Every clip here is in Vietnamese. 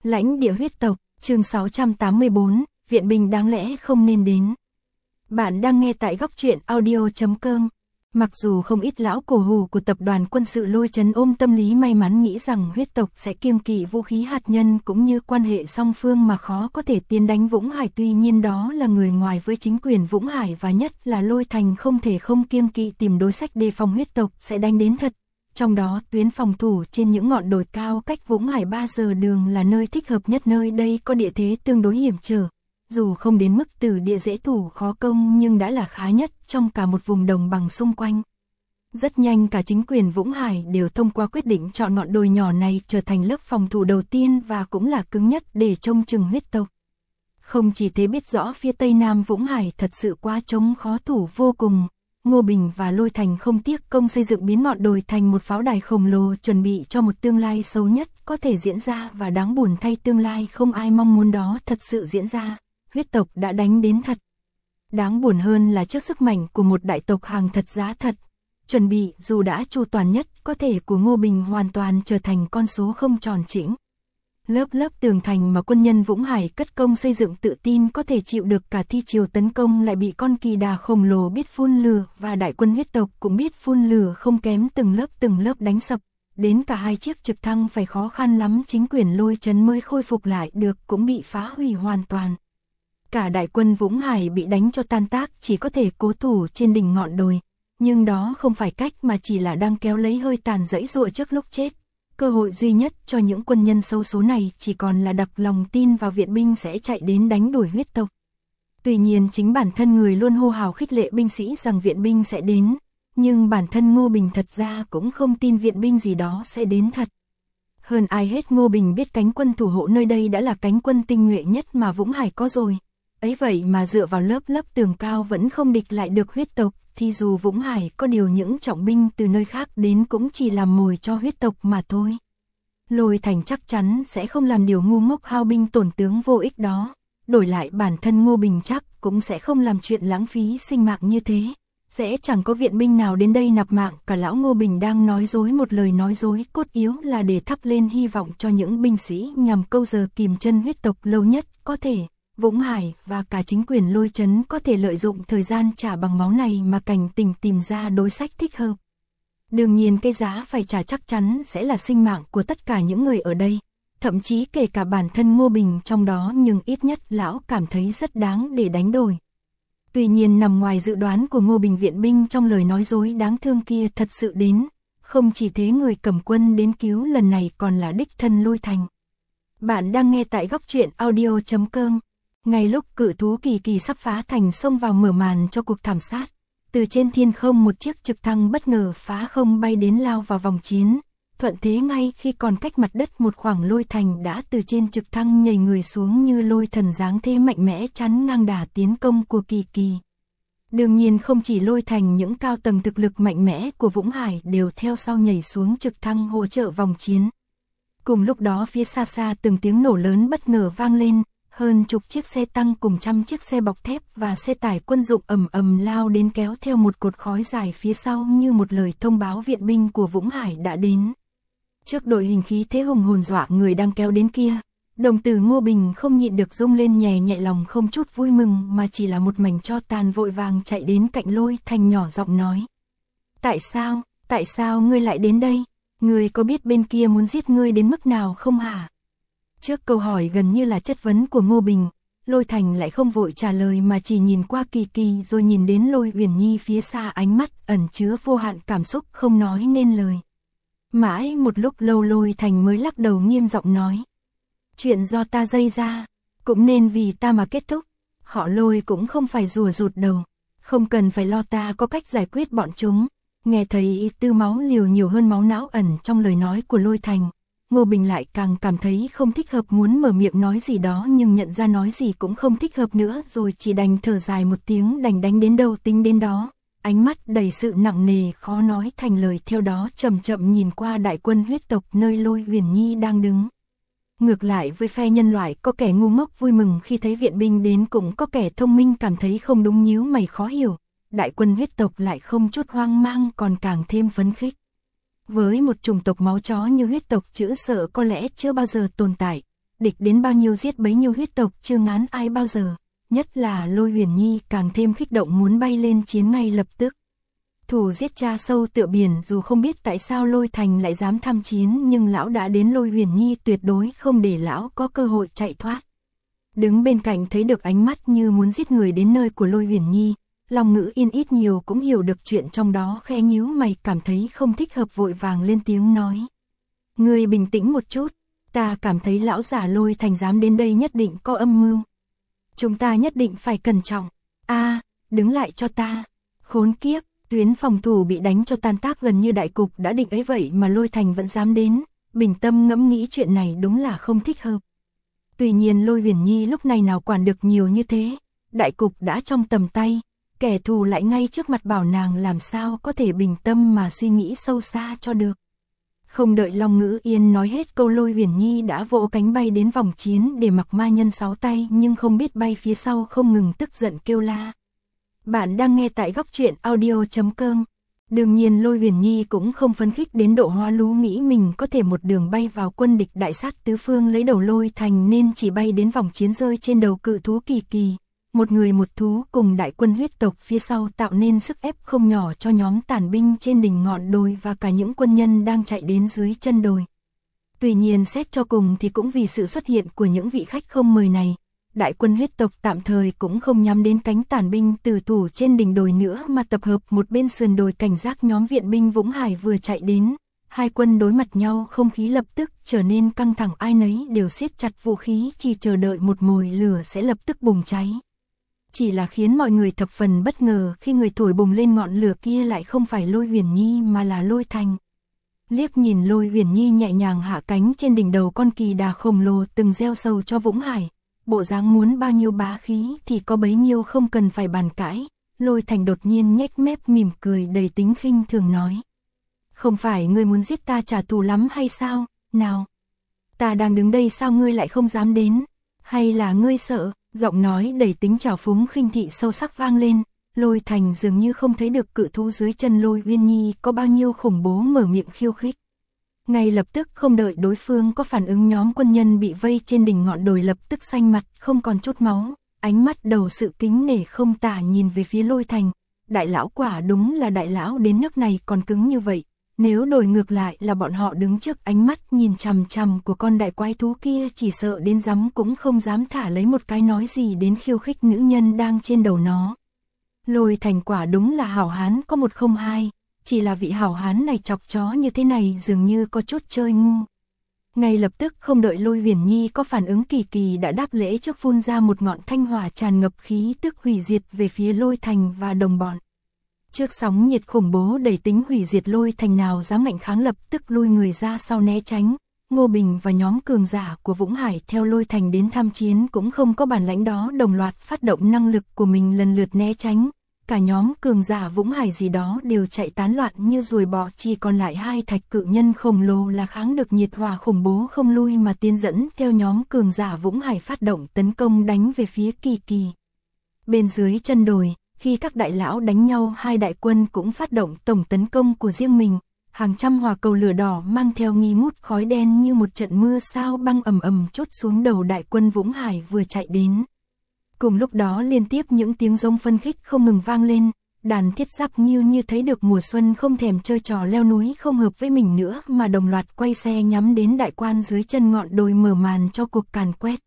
Lãnh địa huyết tộc, chương 684, viện binh đáng lẽ không nên đến. Bạn đang nghe tại góc truyện audio.com. Mặc dù không ít lão cổ hủ của tập đoàn quân sự Lôi Trấn ôm tâm lý may mắn nghĩ rằng huyết tộc sẽ kiêng kỵ vũ khí hạt nhân cũng như quan hệ song phương mà khó có thể tiến đánh Vũng Hải, tuy nhiên đó là người ngoài với chính quyền Vũng Hải và nhất là Lôi Thành không thể không kiêng kỵ tìm đối sách đề phòng huyết tộc sẽ đánh đến thật. Trong đó tuyến phòng thủ trên những ngọn đồi cao cách Vũng Hải 3 giờ đường là nơi thích hợp nhất, nơi đây có địa thế tương đối hiểm trở. Dù không đến mức từ địa dễ thủ khó công nhưng đã là khá nhất trong cả một vùng đồng bằng xung quanh. Rất nhanh cả chính quyền Vũng Hải đều thông qua quyết định chọn ngọn đồi nhỏ này trở thành lớp phòng thủ đầu tiên và cũng là cứng nhất để trông chừng huyết tộc. Không chỉ thế, biết rõ phía tây nam Vũng Hải thật sự quá trống khó thủ vô cùng. Ngô Bình và Lôi Thành không tiếc công xây dựng biến ngọn đồi thành một pháo đài khổng lồ, chuẩn bị cho một tương lai xấu nhất có thể diễn ra, và đáng buồn thay tương lai không ai mong muốn đó thật sự diễn ra. Huyết tộc đã đánh đến thật. Đáng buồn hơn là trước sức mạnh của một đại tộc hàng thật giá thật, chuẩn bị dù đã chu toàn nhất có thể của Ngô Bình hoàn toàn trở thành con số không tròn chỉnh. Lớp tường thành mà quân nhân Vũng Hải cất công xây dựng tự tin có thể chịu được cả thi triều tấn công lại bị con kỳ đà khổng lồ biết phun lửa và đại quân huyết tộc cũng biết phun lửa không kém từng lớp đánh sập. Đến cả hai chiếc trực thăng phải khó khăn lắm chính quyền Lôi Trấn mới khôi phục lại được cũng bị phá hủy hoàn toàn. Cả đại quân Vũng Hải bị đánh cho tan tác, chỉ có thể cố thủ trên đỉnh ngọn đồi. Nhưng đó không phải cách mà chỉ là đang kéo lấy hơi tàn giãy giụa trước lúc chết. Cơ hội duy nhất cho những quân nhân xấu số này chỉ còn là đặt lòng tin vào viện binh sẽ chạy đến đánh đuổi huyết tộc. Tuy nhiên chính bản thân người luôn hô hào khích lệ binh sĩ rằng viện binh sẽ đến, nhưng bản thân Ngô Bình thật ra cũng không tin viện binh gì đó sẽ đến thật. Hơn ai hết Ngô Bình biết cánh quân thủ hộ nơi đây đã là cánh quân tinh nhuệ nhất mà Vũng Hải có rồi. Ấy vậy mà dựa vào lớp tường cao vẫn không địch lại được huyết tộc, thì dù Vũng Hải có điều những trọng binh từ nơi khác đến cũng chỉ làm mồi cho huyết tộc mà thôi. Lôi Thành chắc chắn sẽ không làm điều ngu ngốc hao binh tổn tướng vô ích đó. Đổi lại bản thân Ngô Bình chắc cũng sẽ không làm chuyện lãng phí sinh mạng như thế. Sẽ chẳng có viện binh nào đến đây nạp mạng. Cả lão Ngô Bình đang nói dối một lời nói dối cốt yếu là để thắp lên hy vọng cho những binh sĩ nhằm câu giờ kìm chân huyết tộc lâu nhất có thể. Vũng Hải và cả chính quyền Lôi Trấn có thể lợi dụng thời gian trả bằng máu này mà cảnh tỉnh tìm ra đối sách thích hợp. Đương nhiên cái giá phải trả chắc chắn sẽ là sinh mạng của tất cả những người ở đây, thậm chí kể cả bản thân Ngô Bình trong đó, nhưng ít nhất lão cảm thấy rất đáng để đánh đổi. Tuy nhiên nằm ngoài dự đoán của Ngô Bình, viện binh trong lời nói dối đáng thương kia thật sự đến. Không chỉ thế, người cầm quân đến cứu lần này còn là đích thân Lôi Thành. Bạn đang nghe tại góc truyện audio.com. Ngay lúc cự thú kỳ kỳ sắp phá thành xông vào mở màn cho cuộc thảm sát, từ trên thiên không một chiếc trực thăng bất ngờ phá không bay đến lao vào vòng chiến. Thuận thế ngay khi còn cách mặt đất một khoảng, Lôi Thành đã từ trên trực thăng nhảy người xuống như lôi thần dáng thế mạnh mẽ chắn ngang đà tiến công của kỳ kỳ. Đương nhiên không chỉ Lôi Thành, những cao tầng thực lực mạnh mẽ của Vũng Hải đều theo sau nhảy xuống trực thăng hỗ trợ vòng chiến. Cùng lúc đó phía xa xa từng tiếng nổ lớn bất ngờ vang lên. Hơn chục chiếc xe tăng cùng trăm chiếc xe bọc thép và xe tải quân dụng ầm lao đến, kéo theo một cột khói dài phía sau như một lời thông báo viện binh của Vũng Hải đã đến. Trước đội hình khí thế hùng hồn dọa người đang kéo đến kia, đồng tử Ngô Bình không nhịn được rung lên nhẹ lòng, không chút vui mừng mà chỉ là một mảnh tro tàn, vội vàng chạy đến cạnh Lôi Thành nhỏ giọng nói: Tại sao ngươi lại đến đây? Ngươi có biết bên kia muốn giết ngươi đến mức nào không hả? Trước câu hỏi gần như là chất vấn của Ngô Bình, Lôi Thành lại không vội trả lời mà chỉ nhìn qua kỳ kỳ rồi nhìn đến Lôi Uyển Nhi phía xa, ánh mắt ẩn chứa vô hạn cảm xúc không nói nên lời. Mãi một lúc lâu Lôi Thành mới lắc đầu nghiêm giọng nói: Chuyện do ta gây ra, cũng nên vì ta mà kết thúc. Họ Lôi cũng không phải rùa rụt đầu, không cần phải lo, ta có cách giải quyết bọn chúng. Nghe thấy ý tư máu liều nhiều hơn máu não ẩn trong lời nói của Lôi Thành, Ngô Bình lại càng cảm thấy không thích hợp, muốn mở miệng nói gì đó nhưng nhận ra nói gì cũng không thích hợp nữa, rồi chỉ đành thở dài một tiếng, đành đánh đến đâu tính đến đó. Ánh mắt đầy sự nặng nề khó nói thành lời, theo đó chậm nhìn qua đại quân huyết tộc nơi Lôi Uyển Nhi đang đứng. Ngược lại với phe nhân loại, có kẻ ngu ngốc vui mừng khi thấy viện binh đến, cũng có kẻ thông minh cảm thấy không đúng, nhíu mày khó hiểu. Đại quân huyết tộc lại không chút hoang mang, còn càng thêm phấn khích. Với một chủng tộc máu chó như huyết tộc, chữ sợ có lẽ chưa bao giờ tồn tại. địch đến bao nhiêu giết bấy nhiêu, huyết tộc chưa ngán ai bao giờ, nhất là Lôi Huyền Nhi càng thêm kích động muốn bay lên chiến ngay lập tức. Thù giết cha sâu tựa biển, dù không biết tại sao Lôi Thành lại dám tham chiến, nhưng lão đã đến, Lôi Huyền Nhi tuyệt đối không để lão có cơ hội chạy thoát. Đứng bên cạnh thấy được ánh mắt như muốn giết người đến nơi của Lôi Huyền Nhi, Long Ngữ Yên ít nhiều cũng hiểu được chuyện trong đó, khẽ nhíu mày cảm thấy không thích hợp, vội vàng lên tiếng nói. Ngươi bình tĩnh một chút, ta cảm thấy lão giả Lôi Thành dám đến đây nhất định có âm mưu. Chúng ta nhất định phải cẩn trọng. Đứng lại cho ta. Khốn kiếp, tuyến phòng thủ bị đánh cho tan tác gần như đại cục đã định ấy vậy mà Lôi Thành vẫn dám đến, bình tâm ngẫm nghĩ chuyện này đúng là không thích hợp. Tuy nhiên Lôi Huyền Nhi lúc này nào quản được nhiều như thế, đại cục đã trong tầm tay, kẻ thù lại ngay trước mặt, bảo nàng làm sao có thể bình tâm mà suy nghĩ sâu xa cho được. Không đợi Long Ngữ Yên nói hết câu, Lôi Huyền Nhi đã vỗ cánh bay đến vòng chiến để mặc ma nhân 6 tay, nhưng không biết bay phía sau không ngừng tức giận kêu la. Bạn đang nghe tại góc truyện audio.com. Đương nhiên Lôi Huyền Nhi cũng không phấn khích đến độ hoa lú nghĩ mình có thể một đường bay vào quân địch đại sát tứ phương lấy đầu Lôi Thành, nên chỉ bay đến vòng chiến rơi trên đầu cự thú Kỳ Kỳ. Một người một thú cùng đại quân huyết tộc phía sau tạo nên sức ép không nhỏ cho nhóm tàn binh trên đỉnh ngọn đồi và cả những quân nhân đang chạy đến dưới chân đồi. Tuy nhiên xét cho cùng thì cũng vì sự xuất hiện của những vị khách không mời này, đại quân huyết tộc tạm thời cũng không nhắm đến cánh tàn binh tử thủ trên đỉnh đồi nữa, mà tập hợp một bên sườn đồi cảnh giác nhóm viện binh Vũng Hải vừa chạy đến. Hai quân đối mặt nhau, không khí lập tức trở nên căng thẳng, ai nấy đều siết chặt vũ khí, chỉ chờ đợi một mồi lửa sẽ lập tức bùng cháy. Chỉ là khiến mọi người thập phần bất ngờ khi người thổi bùng lên ngọn lửa kia lại không phải Lôi Huyền Nhi mà là Lôi Thành. Liếc nhìn Lôi Huyền Nhi nhẹ nhàng hạ cánh trên đỉnh đầu con kỳ đà khổng lồ từng gieo sầu cho Vũng Hải, bộ dáng muốn bao nhiêu bá khí thì có bấy nhiêu, không cần phải bàn cãi. Lôi Thành đột nhiên nhếch mép mỉm cười đầy tính khinh thường nói. Không phải ngươi muốn giết ta trả thù lắm hay sao? Nào, ta đang đứng đây sao ngươi lại không dám đến? Hay là ngươi sợ? Giọng nói đầy tính trào phúng khinh thị sâu sắc vang lên. Lôi Thành dường như không thấy được cự thú dưới chân Lôi Huyền Nhi có bao nhiêu khủng bố, mở miệng khiêu khích. Ngay lập tức không đợi đối phương có phản ứng, nhóm quân nhân bị vây trên đỉnh ngọn đồi lập tức xanh mặt không còn chút máu, ánh mắt đầu sự kính nể không tả nhìn về phía Lôi Thành. Đại lão quả đúng là đại lão, đến nước này còn cứng như vậy. Nếu đổi ngược lại là bọn họ đứng trước ánh mắt nhìn chằm chằm của con đại quái thú kia, chỉ sợ đến dám cũng không dám thả lấy một cái nói gì đến khiêu khích nữ nhân đang trên đầu nó. Lôi Thành quả đúng là hảo hán có một không hai, chỉ là vị hảo hán này chọc chó như thế này dường như có chút chơi ngu. Ngay lập tức không đợi Lôi Huyền Nhi có phản ứng, Kỳ Kỳ đã đáp lễ trước, phun ra một ngọn thanh hỏa tràn ngập khí tức hủy diệt về phía Lôi Thành và đồng bọn. Trước sóng nhiệt khủng bố đầy tính hủy diệt, Lôi Thành nào dám ngạnh kháng, lập tức lui người ra sau né tránh. Ngô Bình và nhóm cường giả của Vũng Hải theo Lôi Thành đến tham chiến cũng không có bản lãnh đó, đồng loạt phát động năng lực của mình lần lượt né tránh. Cả nhóm cường giả Vũng Hải gì đó đều chạy tán loạn như ruồi bọ, chỉ còn lại hai thạch cự nhân khổng lồ là kháng được nhiệt hỏa khủng bố không lui mà tiến dẫn theo nhóm cường giả Vũng Hải phát động tấn công đánh về phía Kỳ Kỳ. Bên dưới chân đồi, khi các đại lão đánh nhau, hai đại quân cũng phát động tổng tấn công của riêng mình. Hàng trăm hỏa cầu lửa đỏ mang theo nghi ngút khói đen như một trận mưa sao băng ầm ầm trút xuống đầu đại quân Vũng Hải vừa chạy đến. Cùng lúc đó liên tiếp những tiếng rống phân khích không ngừng vang lên, đàn thiết giáp như thấy được mùa xuân không thèm chơi trò leo núi không hợp với mình nữa mà đồng loạt quay xe nhắm đến đại quan dưới chân ngọn đồi, mở màn cho cuộc càn quét.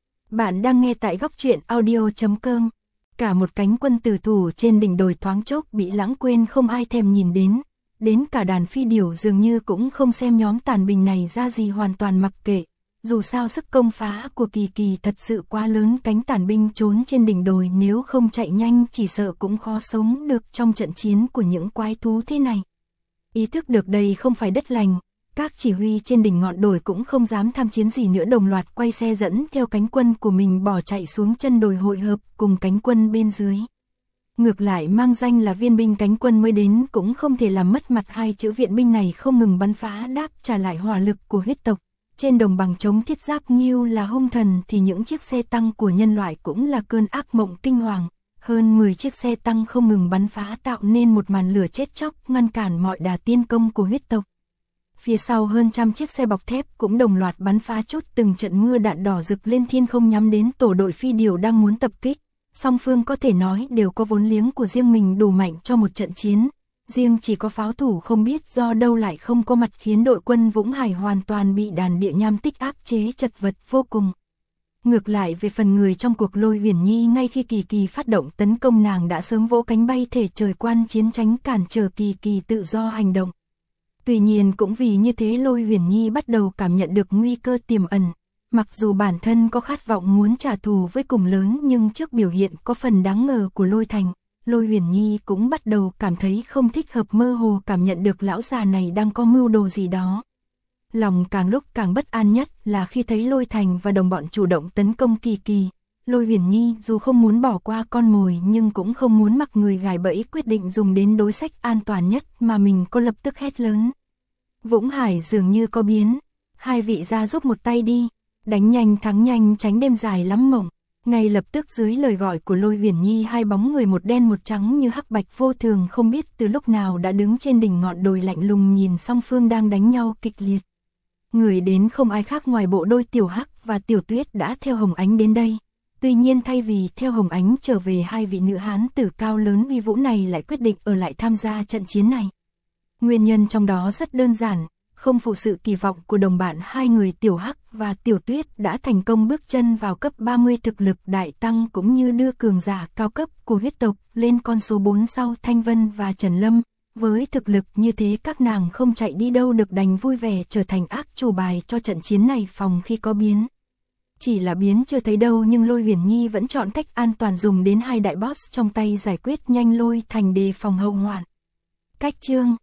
Bạn đang nghe tại góc truyện audio.com. Cả một cánh quân tử thủ trên đỉnh đồi thoáng chốc bị lãng quên, không ai thèm nhìn đến cả đàn phi điểu dường như cũng không xem nhóm tàn binh này ra gì, hoàn toàn mặc kệ. Dù sao sức công phá của Kỳ Kỳ thật sự quá lớn, cánh tàn binh trốn trên đỉnh đồi nếu không chạy nhanh chỉ sợ cũng khó sống được trong trận chiến của những quái thú thế này. Ý thức được đây không phải đất lành, các chỉ huy trên đỉnh ngọn đồi cũng không dám tham chiến gì nữa, đồng loạt quay xe dẫn theo cánh quân của mình bỏ chạy xuống chân đồi hội hợp cùng cánh quân bên dưới. Ngược lại mang danh là viên binh cánh quân mới đến cũng không thể làm mất mặt hai chữ viện binh này, không ngừng bắn phá đáp trả lại hỏa lực của huyết tộc. Trên đồng bằng chống thiết giáp như là hung thần thì những chiếc xe tăng của nhân loại cũng là cơn ác mộng kinh hoàng. Hơn 10 chiếc xe tăng không ngừng bắn phá tạo nên một màn lửa chết chóc ngăn cản mọi đà tiên công của huyết tộc. Phía sau hơn trăm chiếc xe bọc thép cũng đồng loạt bắn phá chút từng trận mưa đạn đỏ rực lên thiên không nhắm đến tổ đội phi điều đang muốn tập kích. Song phương có thể nói đều có vốn liếng của riêng mình đủ mạnh cho một trận chiến. Riêng chỉ có pháo thủ không biết do đâu lại không có mặt khiến đội quân Vũng Hải hoàn toàn bị đàn địa nham tích áp chế chật vật vô cùng. Ngược lại về phần người trong cuộc, Lôi Uyển Nhi ngay khi Kỳ Kỳ phát động tấn công nàng đã sớm vỗ cánh bay thể trời quan chiến tránh cản trở Kỳ Kỳ tự do hành động. Tuy nhiên cũng vì như thế Lôi Uyển Nhi bắt đầu cảm nhận được nguy cơ tiềm ẩn. Mặc dù bản thân có khát vọng muốn trả thù với cùng lớn nhưng trước biểu hiện có phần đáng ngờ của Lôi Thành, Lôi Uyển Nhi cũng bắt đầu cảm thấy không thích hợp, mơ hồ cảm nhận được lão già này đang có mưu đồ gì đó. Lòng càng lúc càng bất an nhất là khi thấy Lôi Thành và đồng bọn chủ động tấn công Kỳ Kỳ. Lôi Uyển Nhi dù không muốn bỏ qua con mồi nhưng cũng không muốn mặc người gài bẫy, quyết định dùng đến đối sách an toàn nhất mà mình có, lập tức hét lớn. Vũng Hải dường như có biến, hai vị ra giúp một tay đi, đánh nhanh thắng nhanh, tránh đêm dài lắm mộng. Ngay lập tức dưới lời gọi của Lôi Uyển Nhi, hai bóng người một đen một trắng như hắc bạch vô thường không biết từ lúc nào đã đứng trên đỉnh ngọn đồi lạnh lùng nhìn song phương đang đánh nhau kịch liệt. Người đến không ai khác ngoài bộ đôi Tiểu Hắc và Tiểu Tuyết đã theo Hồng Ánh đến đây. Tuy nhiên thay vì theo Hồng Ánh trở về, hai vị nữ hán tử cao lớn uy vũ này lại quyết định ở lại tham gia trận chiến này. Nguyên nhân trong đó rất đơn giản, không phụ sự kỳ vọng của đồng bạn, hai người Tiểu Hắc và Tiểu Tuyết đã thành công bước chân vào cấp 30, thực lực đại tăng cũng như đưa cường giả cao cấp của huyết tộc lên con số 4 sau Thanh Vân và Trần Lâm. Với thực lực như thế các nàng không chạy đi đâu được, đành vui vẻ trở thành ác chủ bài cho trận chiến này phòng khi có biến. Chỉ là biến chưa thấy đâu nhưng Lôi Uyển Nhi vẫn chọn cách an toàn, dùng đến hai đại boss trong tay giải quyết nhanh Lôi Thành đề phòng hậu hoạn. Cách chương